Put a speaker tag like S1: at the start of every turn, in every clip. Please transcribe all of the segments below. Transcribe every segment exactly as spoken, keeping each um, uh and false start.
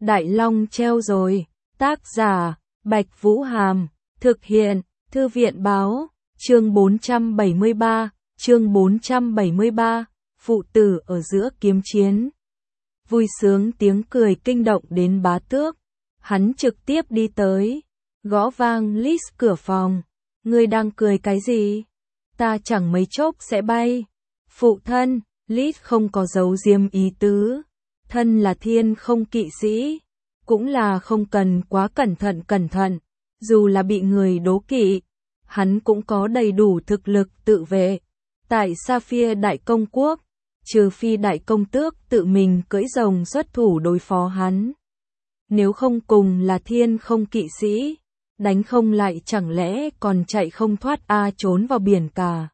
S1: Đại Long treo rồi. Tác giả, Bạch Vũ Hàm. Thực hiện, Thư viện Báo. Chương bốn trăm bảy mươi ba. Chương bốn trăm bảy mươi ba. Phụ tử ở giữa kiếm chiến. Vui sướng tiếng cười kinh động đến Bá Tước. Hắn trực tiếp đi tới, gõ vang Liz cửa phòng. Ngươi đang cười cái gì? Ta chẳng mấy chốc sẽ bay. Phụ thân, Liz không có giấu diếm ý tứ. Thân là thiên không kỵ sĩ, cũng là không cần quá cẩn thận cẩn thận. Dù là bị người đố kỵ, hắn cũng có đầy đủ thực lực tự vệ. Tại Sapphire Đại Công Quốc, trừ phi Đại Công Tước tự mình cưỡi rồng xuất thủ đối phó hắn. Nếu không cùng là thiên không kỵ sĩ, đánh không lại chẳng lẽ còn chạy không thoát a trốn vào biển cả.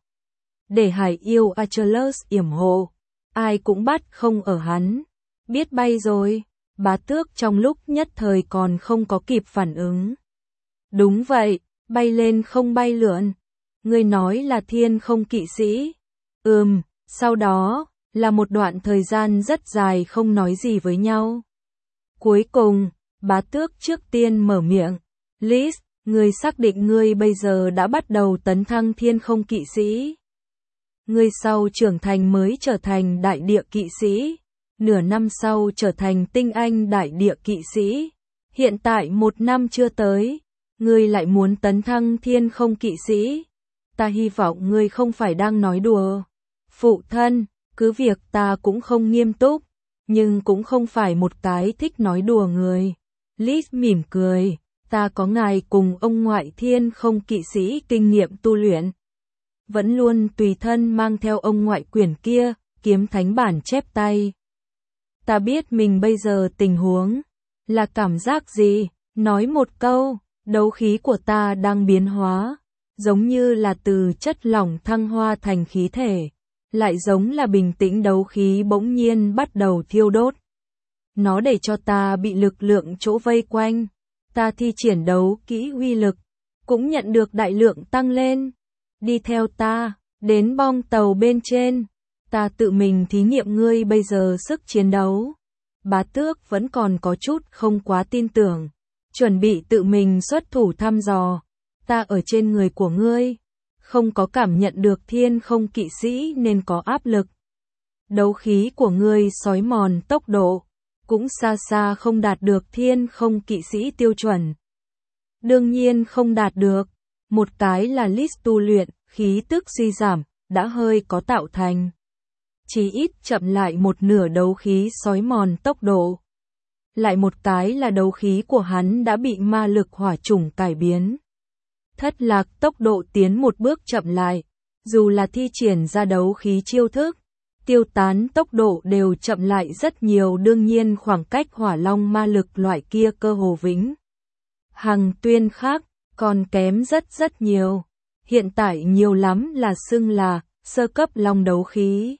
S1: Để hải yêu Achilles yểm hộ, ai cũng bắt không ở hắn. Biết bay rồi, Bá Tước trong lúc nhất thời còn không có kịp phản ứng. Đúng vậy, bay lên không bay lượn. Ngươi nói là thiên không kỵ sĩ. Ừm, sau đó, là một đoạn thời gian rất dài không nói gì với nhau. Cuối cùng, Bá Tước trước tiên mở miệng. Liz, ngươi xác định ngươi bây giờ đã bắt đầu tấn thăng thiên không kỵ sĩ. Ngươi sau trưởng thành mới trở thành đại địa kỵ sĩ. Nửa năm sau trở thành tinh anh đại địa kỵ sĩ. Hiện tại một năm chưa tới, ngươi lại muốn tấn thăng thiên không kỵ sĩ. Ta hy vọng ngươi không phải đang nói đùa. Phụ thân, cứ việc ta cũng không nghiêm túc, nhưng cũng không phải một cái thích nói đùa người. Liz mỉm cười, ta có ngài cùng ông ngoại thiên không kỵ sĩ kinh nghiệm tu luyện. Vẫn luôn tùy thân mang theo ông ngoại quyển kia, kiếm thánh bản chép tay. Ta biết mình bây giờ tình huống là cảm giác gì, nói một câu, đấu khí của ta đang biến hóa, giống như là từ chất lỏng thăng hoa thành khí thể, lại giống là bình tĩnh đấu khí bỗng nhiên bắt đầu thiêu đốt. Nó để cho ta bị lực lượng chỗ vây quanh, ta thi triển đấu kỹ uy lực, cũng nhận được đại lượng tăng lên. Đi theo ta, đến bong tàu bên trên. Ta tự mình thí nghiệm ngươi bây giờ sức chiến đấu. Bá Tước vẫn còn có chút không quá tin tưởng. Chuẩn bị tự mình xuất thủ thăm dò. Ta ở trên người của ngươi. Không có cảm nhận được thiên không kỵ sĩ nên có áp lực. Đấu khí của ngươi xói mòn tốc độ. Cũng xa xa không đạt được thiên không kỵ sĩ tiêu chuẩn. Đương nhiên không đạt được. Một cái là Liz tu luyện, khí tức suy giảm, đã hơi có tạo thành. Chỉ ít chậm lại một nửa đấu khí xói mòn tốc độ. Lại một cái là đấu khí của hắn đã bị ma lực hỏa chủng cải biến. Thất lạc tốc độ tiến một bước chậm lại. Dù là thi triển ra đấu khí chiêu thức, tiêu tán tốc độ đều chậm lại rất nhiều, đương nhiên khoảng cách hỏa long ma lực loại kia cơ hồ vĩnh hằng tuyên khác, còn kém rất rất nhiều. Hiện tại nhiều lắm là xưng là sơ cấp long đấu khí.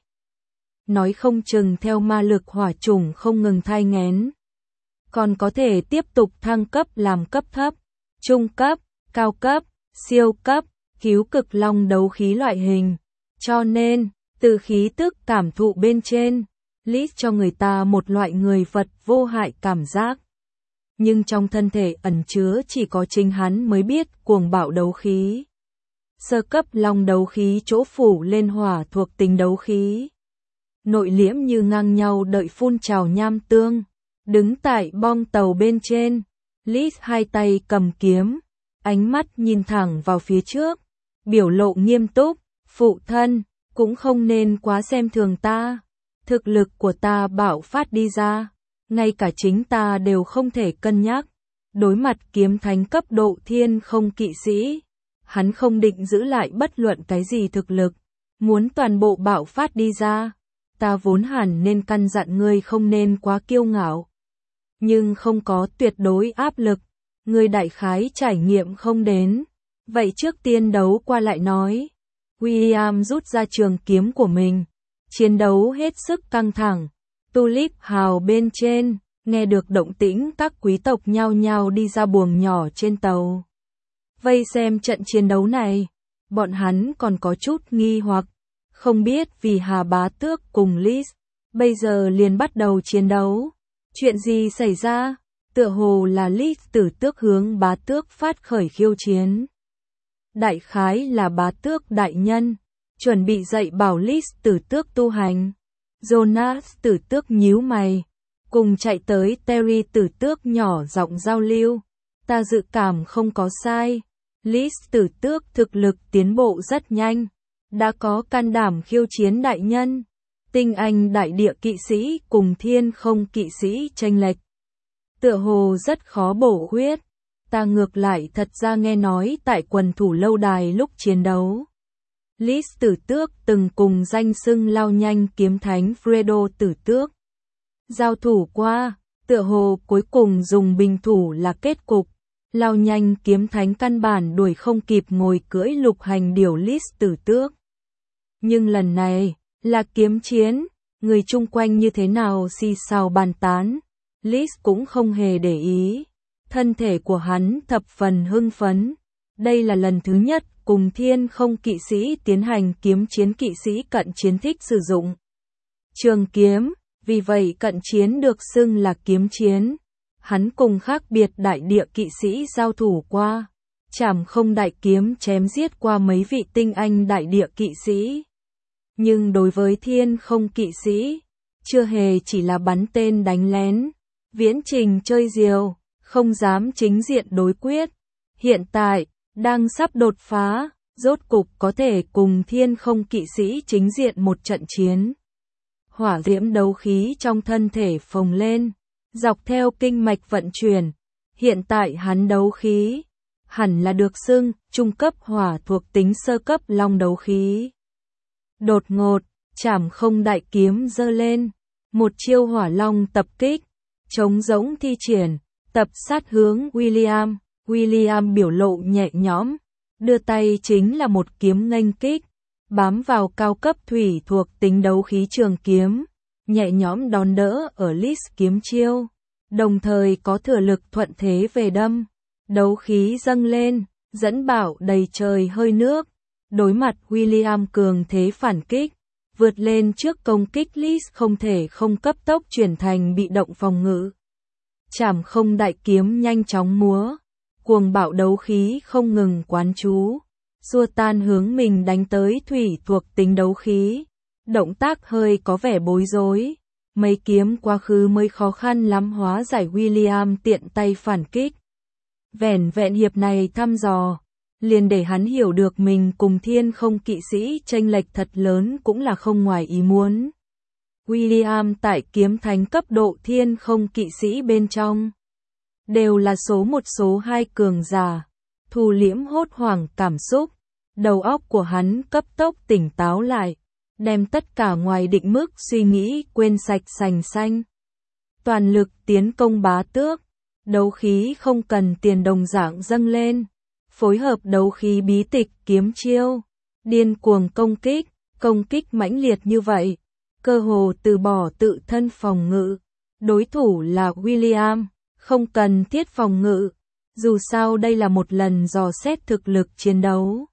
S1: Nói không chừng theo ma lực hỏa chủng không ngừng thai nghén, còn có thể tiếp tục thăng cấp làm cấp thấp, trung cấp, cao cấp, siêu cấp, cứu cực long đấu khí loại hình. Cho nên, từ khí tức cảm thụ bên trên, Liz cho người ta một loại người vật vô hại cảm giác. Nhưng trong thân thể ẩn chứa chỉ có chính hắn mới biết cuồng bạo đấu khí. Sơ cấp long đấu khí chỗ phủ lên hỏa thuộc tính đấu khí. Nội liễm như ngang nhau đợi phun trào nham tương. Đứng tại bong tàu bên trên, Liz hai tay cầm kiếm, ánh mắt nhìn thẳng vào phía trước, biểu lộ nghiêm túc. Phụ thân, cũng không nên quá xem thường ta. Thực lực của ta bạo phát đi ra, ngay cả chính ta đều không thể cân nhắc. Đối mặt kiếm thánh cấp độ thiên không kỵ sĩ, hắn không định giữ lại bất luận cái gì thực lực, muốn toàn bộ bạo phát đi ra. Ta vốn hẳn nên căn dặn ngươi không nên quá kiêu ngạo, nhưng không có tuyệt đối áp lực, ngươi đại khái trải nghiệm không đến. Vậy trước tiên đấu qua lại nói. William rút ra trường kiếm của mình, chiến đấu hết sức căng thẳng. Tulip hào bên trên, nghe được động tĩnh các quý tộc nhao nhao đi ra buồng nhỏ trên tàu. Vây xem trận chiến đấu này, bọn hắn còn có chút nghi hoặc, không biết vì Hà Bá Tước cùng Liz, bây giờ liền bắt đầu chiến đấu. Chuyện gì xảy ra? Tựa hồ là Lis Tử Tước hướng Bá Tước phát khởi khiêu chiến. Đại khái là Bá Tước đại nhân chuẩn bị dạy bảo Lis Tử Tước tu hành. Jonas Tử Tước nhíu mày, cùng chạy tới Terry Tử Tước nhỏ giọng giao lưu. Ta dự cảm không có sai. Lis Tử Tước thực lực tiến bộ rất nhanh, đã có can đảm khiêu chiến đại nhân. Tinh anh đại địa kỵ sĩ cùng thiên không kỵ sĩ chênh lệch, tựa hồ rất khó bổ khuyết. Ta ngược lại thật ra nghe nói tại quần thủ lâu đài lúc chiến đấu, Lis Tử Tước từng cùng danh xưng lao nhanh kiếm thánh Fredo Tử Tước giao thủ qua, tựa hồ cuối cùng dùng bình thủ là kết cục. Lao nhanh kiếm thánh căn bản đuổi không kịp ngồi cưỡi lục hành điểu Lis Tử Tước. Nhưng lần này là kiếm chiến, người chung quanh như thế nào xì xào bàn tán, Lis cũng không hề để ý. Thân thể của hắn thập phần hưng phấn. Đây là lần thứ nhất cùng thiên không kỵ sĩ tiến hành kiếm chiến, kỵ sĩ cận chiến thích sử dụng trường kiếm, vì vậy cận chiến được xưng là kiếm chiến. Hắn cùng khác biệt đại địa kỵ sĩ giao thủ qua, chảm không đại kiếm chém giết qua mấy vị tinh anh đại địa kỵ sĩ. Nhưng đối với thiên không kỵ sĩ, chưa hề chỉ là bắn tên đánh lén, viễn trình chơi diều, không dám chính diện đối quyết. Hiện tại, đang sắp đột phá, rốt cục có thể cùng thiên không kỵ sĩ chính diện một trận chiến. Hỏa diễm đấu khí trong thân thể phồng lên, dọc theo kinh mạch vận chuyển. Hiện tại hắn đấu khí hẳn là được xưng trung cấp hỏa thuộc tính sơ cấp long đấu khí. Đột ngột, chảm không đại kiếm giơ lên, một chiêu hỏa long tập kích, trống rỗng thi triển, tập sát hướng William. William biểu lộ nhẹ nhõm, đưa tay chính là một kiếm nghênh kích, bám vào cao cấp thủy thuộc tính đấu khí trường kiếm, nhẹ nhõm đón đỡ ở Lis kiếm chiêu, đồng thời có thừa lực thuận thế về đâm. Đấu khí dâng lên, dẫn bảo đầy trời hơi nước. Đối mặt William cường thế phản kích, vượt lên trước công kích, Lis không thể không cấp tốc chuyển thành bị động phòng ngự. Chảm không đại kiếm nhanh chóng múa, cuồng bạo đấu khí không ngừng quán chú, xua tan hướng mình đánh tới thủy thuộc tính đấu khí. Động tác hơi có vẻ bối rối, mấy kiếm quá khứ mới khó khăn lắm hóa giải William tiện tay phản kích. Vẻn vẹn hiệp này thăm dò, liền để hắn hiểu được mình cùng thiên không kỵ sĩ chênh lệch thật lớn cũng là không ngoài ý muốn. William tại kiếm thánh cấp độ thiên không kỵ sĩ bên trong, đều là số một số hai cường giả, thu liễm hốt hoảng cảm xúc, đầu óc của hắn cấp tốc tỉnh táo lại, đem tất cả ngoài định mức suy nghĩ quên sạch sành xanh. Toàn lực tiến công Bá Tước, đấu khí không cần tiền đồng dạng dâng lên, phối hợp đấu khí bí tịch kiếm chiêu, điên cuồng công kích, công kích mãnh liệt như vậy, cơ hồ từ bỏ tự thân phòng ngự. Đối thủ là William, không cần thiết phòng ngự, dù sao đây là một lần dò xét thực lực chiến đấu,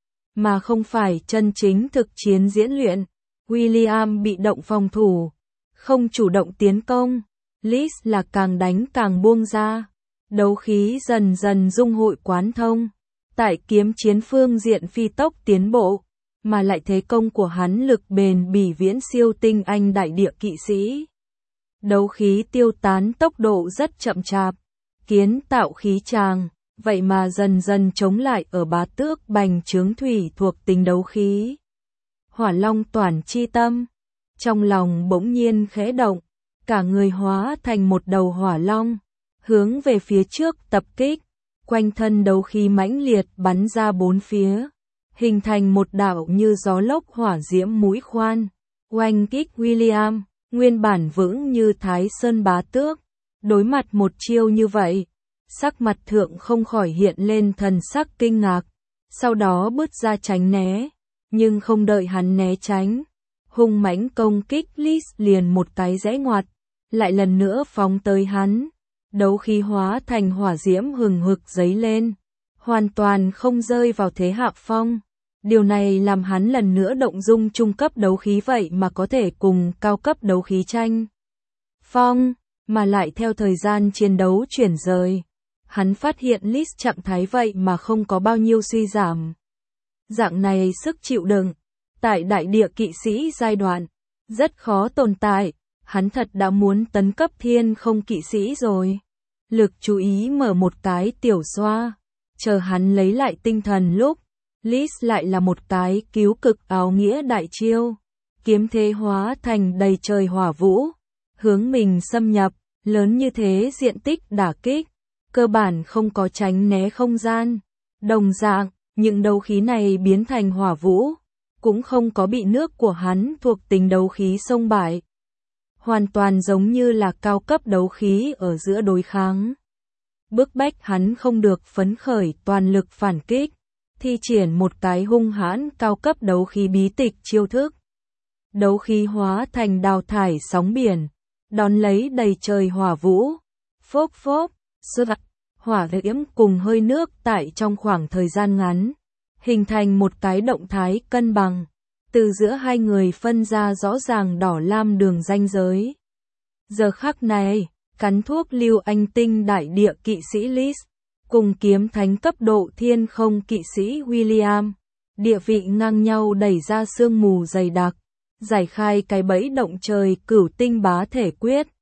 S1: mà không phải chân chính thực chiến diễn luyện. William bị động phòng thủ, không chủ động tiến công, Lis là càng đánh càng buông ra, đấu khí dần dần dung hội quán thông, tại kiếm chiến phương diện phi tốc tiến bộ, mà lại thế công của hắn lực bền bỉ viễn siêu tinh anh đại địa kỵ sĩ. Đấu khí tiêu tán tốc độ rất chậm chạp, kiến tạo khí tràng, vậy mà dần dần chống lại ở Bá Tước bành trướng thủy thuộc tính đấu khí. Hỏa Long toàn chi tâm, trong lòng bỗng nhiên khẽ động, cả người hóa thành một đầu hỏa long, hướng về phía trước tập kích, quanh thân đấu khí mãnh liệt bắn ra bốn phía, hình thành một đạo như gió lốc hỏa diễm mũi khoan, oanh kích William, nguyên bản vững như Thái Sơn Bá Tước, đối mặt một chiêu như vậy, sắc mặt thượng không khỏi hiện lên thần sắc kinh ngạc, sau đó bứt ra tránh né, nhưng không đợi hắn né tránh, hung mãnh công kích Lis liền một cái rẽ ngoặt, lại lần nữa phóng tới hắn, đấu khí hóa thành hỏa diễm hừng hực dấy lên, hoàn toàn không rơi vào thế hạ phong. Điều này làm hắn lần nữa động dung trung cấp đấu khí vậy mà có thể cùng cao cấp đấu khí tranh phong. mà lại theo thời gian chiến đấu chuyển rời. Hắn phát hiện Lis trạng thái vậy mà không có bao nhiêu suy giảm. Dạng này sức chịu đựng, tại đại địa kỵ sĩ giai đoạn, rất khó tồn tại, hắn thật đã muốn tấn cấp thiên không kỵ sĩ rồi. Lực chú ý mở một cái tiểu xoa, chờ hắn lấy lại tinh thần lúc, Lis lại là một cái cứu cực áo nghĩa đại chiêu, kiếm thế hóa thành đầy trời hỏa vũ, hướng mình xâm nhập, lớn như thế diện tích đả kích, cơ bản không có tránh né không gian. Đồng dạng, những đấu khí này biến thành hỏa vũ, cũng không có bị nước của hắn thuộc tính đấu khí xông bại. Hoàn toàn giống như là cao cấp đấu khí ở giữa đối kháng. Bức bách hắn không được phấn khởi toàn lực phản kích, thi triển một cái hung hãn cao cấp đấu khí bí tịch chiêu thức. Đấu khí hóa thành đào thải sóng biển, đón lấy đầy trời hỏa vũ, phốc phốc, sơ hỏa diễm cùng hơi nước tại trong khoảng thời gian ngắn, hình thành một cái động thái cân bằng, từ giữa hai người phân ra rõ ràng đỏ lam đường ranh giới. Giờ khắc này, cắn thuốc lưu anh tinh đại địa kỵ sĩ Lis, cùng kiếm thánh cấp độ thiên không kỵ sĩ William, địa vị ngang nhau đẩy ra sương mù dày đặc, giải khai cái bẫy động trời cửu tinh bá thể quyết.